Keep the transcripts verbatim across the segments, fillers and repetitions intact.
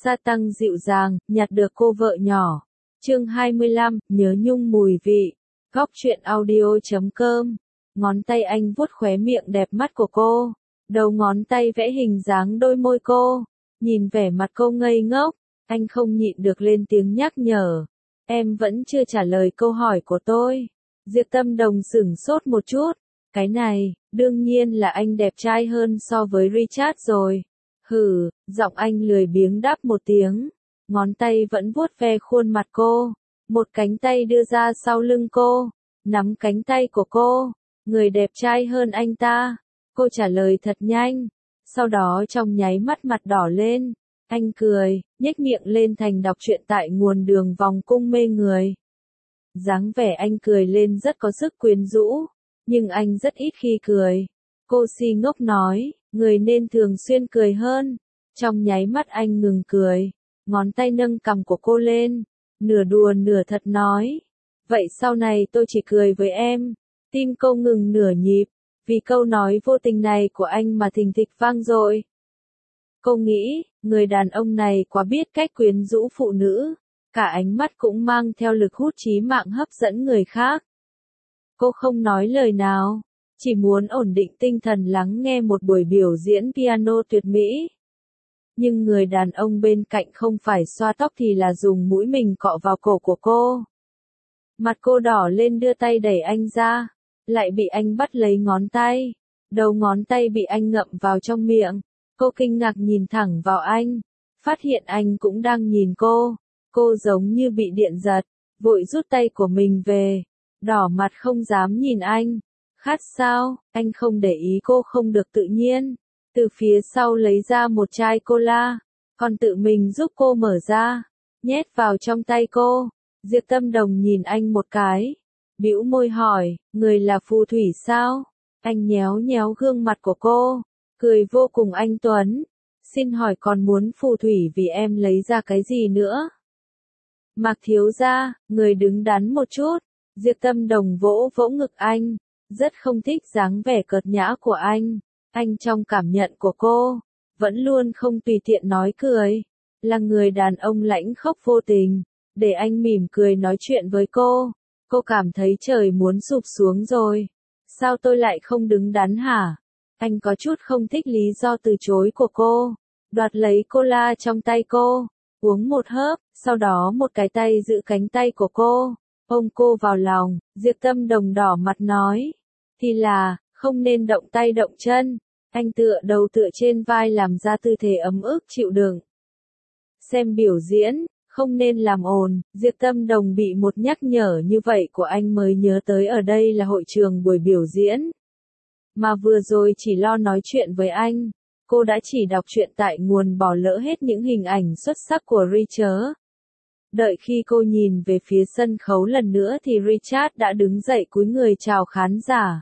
Sa tăng dịu dàng, nhặt được cô vợ nhỏ. Chương hai mươi lăm, nhớ nhung mùi vị. Góc truyện audio chấm com. Ngón tay anh vuốt khóe miệng đẹp mắt của cô. Đầu ngón tay vẽ hình dáng đôi môi cô. Nhìn vẻ mặt cô ngây ngốc, anh không nhịn được lên tiếng nhắc nhở. Em vẫn chưa trả lời câu hỏi của tôi. Diệp Tâm Đồng sửng sốt một chút. Cái này, đương nhiên là anh đẹp trai hơn so với Richard rồi. Hừ, giọng anh lười biếng đáp một tiếng. Ngón tay vẫn vuốt ve khuôn mặt cô. Một cánh tay đưa ra sau lưng cô. Nắm cánh tay của cô. Người đẹp trai hơn anh ta. Cô trả lời thật nhanh. Sau đó trong nháy mắt mặt đỏ lên. Anh cười, nhếch miệng lên thành đọc truyện tại nguồn đường vòng cung mê người. Dáng vẻ anh cười lên rất có sức quyến rũ. Nhưng anh rất ít khi cười. Cô si ngốc nói, người nên thường xuyên cười hơn. Trong nháy mắt anh ngừng cười. Ngón tay nâng cằm của cô lên. Nửa đùa nửa thật nói. Vậy sau này tôi chỉ cười với em. Tim cô ngừng nửa nhịp. Vì câu nói vô tình này của anh mà thình thịch vang dội. Cô nghĩ, người đàn ông này quá biết cách quyến rũ phụ nữ. Cả ánh mắt cũng mang theo lực hút chí mạng hấp dẫn người khác. Cô không nói lời nào. Chỉ muốn ổn định tinh thần lắng nghe một buổi biểu diễn piano tuyệt mỹ. Nhưng người đàn ông bên cạnh không phải xoa tóc thì là dùng mũi mình cọ vào cổ của cô. Mặt cô đỏ lên đưa tay đẩy anh ra. Lại bị anh bắt lấy ngón tay. Đầu ngón tay bị anh ngậm vào trong miệng. Cô kinh ngạc nhìn thẳng vào anh. Phát hiện anh cũng đang nhìn cô. Cô giống như bị điện giật. Vội rút tay của mình về. Đỏ mặt không dám nhìn anh. Khát sao? Anh không để ý cô không được tự nhiên. Từ phía sau lấy ra một chai cola. Còn tự mình giúp cô mở ra. Nhét vào trong tay cô. Diệp Tâm Đồng nhìn anh một cái. Bĩu môi hỏi, người là phù thủy sao? Anh nhéo nhéo gương mặt của cô. Cười vô cùng anh tuấn. Xin hỏi còn muốn phù thủy vì em lấy ra cái gì nữa? Mạc thiếu gia, người đứng đắn một chút. Diệp Tâm Đồng vỗ vỗ ngực anh. Rất không thích dáng vẻ cợt nhã của anh. Anh trong cảm nhận của cô. Vẫn luôn không tùy tiện nói cười. Là người đàn ông lãnh khốc vô tình. Để anh mỉm cười nói chuyện với cô. Cô cảm thấy trời muốn sụp xuống rồi. Sao tôi lại không đứng đắn hả? Anh có chút không thích lý do từ chối của cô. Đoạt lấy cola trong tay cô. Uống một hớp, sau đó một cái tay giữ cánh tay của cô. Ôm cô vào lòng, Diệp Tâm Đồng đỏ mặt nói. Thì là, không nên động tay động chân. Anh tựa đầu tựa trên vai làm ra tư thế ấm ức chịu đựng. Xem biểu diễn. Không nên làm ồn, Diệp Tâm Đồng bị một nhắc nhở như vậy của anh mới nhớ tới ở đây là hội trường buổi biểu diễn. Mà vừa rồi chỉ lo nói chuyện với anh, cô đã chỉ đọc truyện tại nguồn bỏ lỡ hết những hình ảnh xuất sắc của Richard. Đợi khi cô nhìn về phía sân khấu lần nữa thì Richard đã đứng dậy cúi người chào khán giả.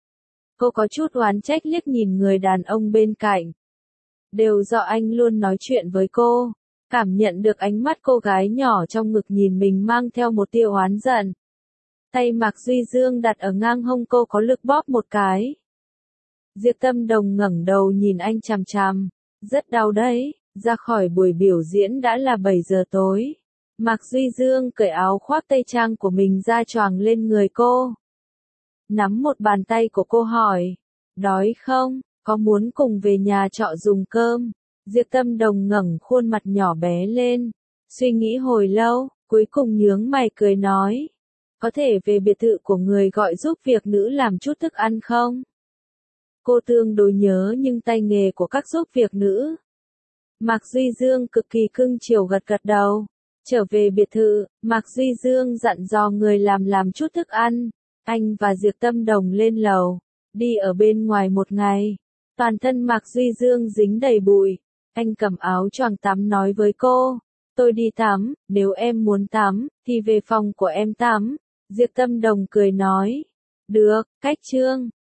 Cô có chút oán trách liếc nhìn người đàn ông bên cạnh. Đều do anh luôn nói chuyện với cô. Cảm nhận được ánh mắt cô gái nhỏ trong ngực nhìn mình mang theo một tia oán giận. Tay Mạc Duy Dương đặt ở ngang hông cô có lực bóp một cái. Diệp Tâm Đồng ngẩng đầu nhìn anh chằm chằm. Rất đau đấy, ra khỏi buổi biểu diễn đã là bảy giờ tối. Mạc Duy Dương cởi áo khoác tây trang của mình ra choàng lên người cô. Nắm một bàn tay của cô hỏi. Đói không? Có muốn cùng về nhà trọ dùng cơm? Diệp Tâm Đồng ngẩng khuôn mặt nhỏ bé lên. Suy nghĩ hồi lâu, cuối cùng nhướng mày cười nói. Có thể về biệt thự của người gọi giúp việc nữ làm chút thức ăn không? Cô tương đối nhớ nhưng tay nghề của các giúp việc nữ. Mạc Duy Dương cực kỳ cưng chiều gật gật đầu. Trở về biệt thự, Mạc Duy Dương dặn dò người làm làm chút thức ăn. Anh và Diệp Tâm Đồng lên lầu. Đi ở bên ngoài một ngày. Toàn thân Mạc Duy Dương dính đầy bụi. Anh cầm áo choàng tắm nói với cô. Tôi đi tắm, nếu em muốn tắm, thì về phòng của em tắm. Diệp Tâm Đồng cười nói. Được, cách chương.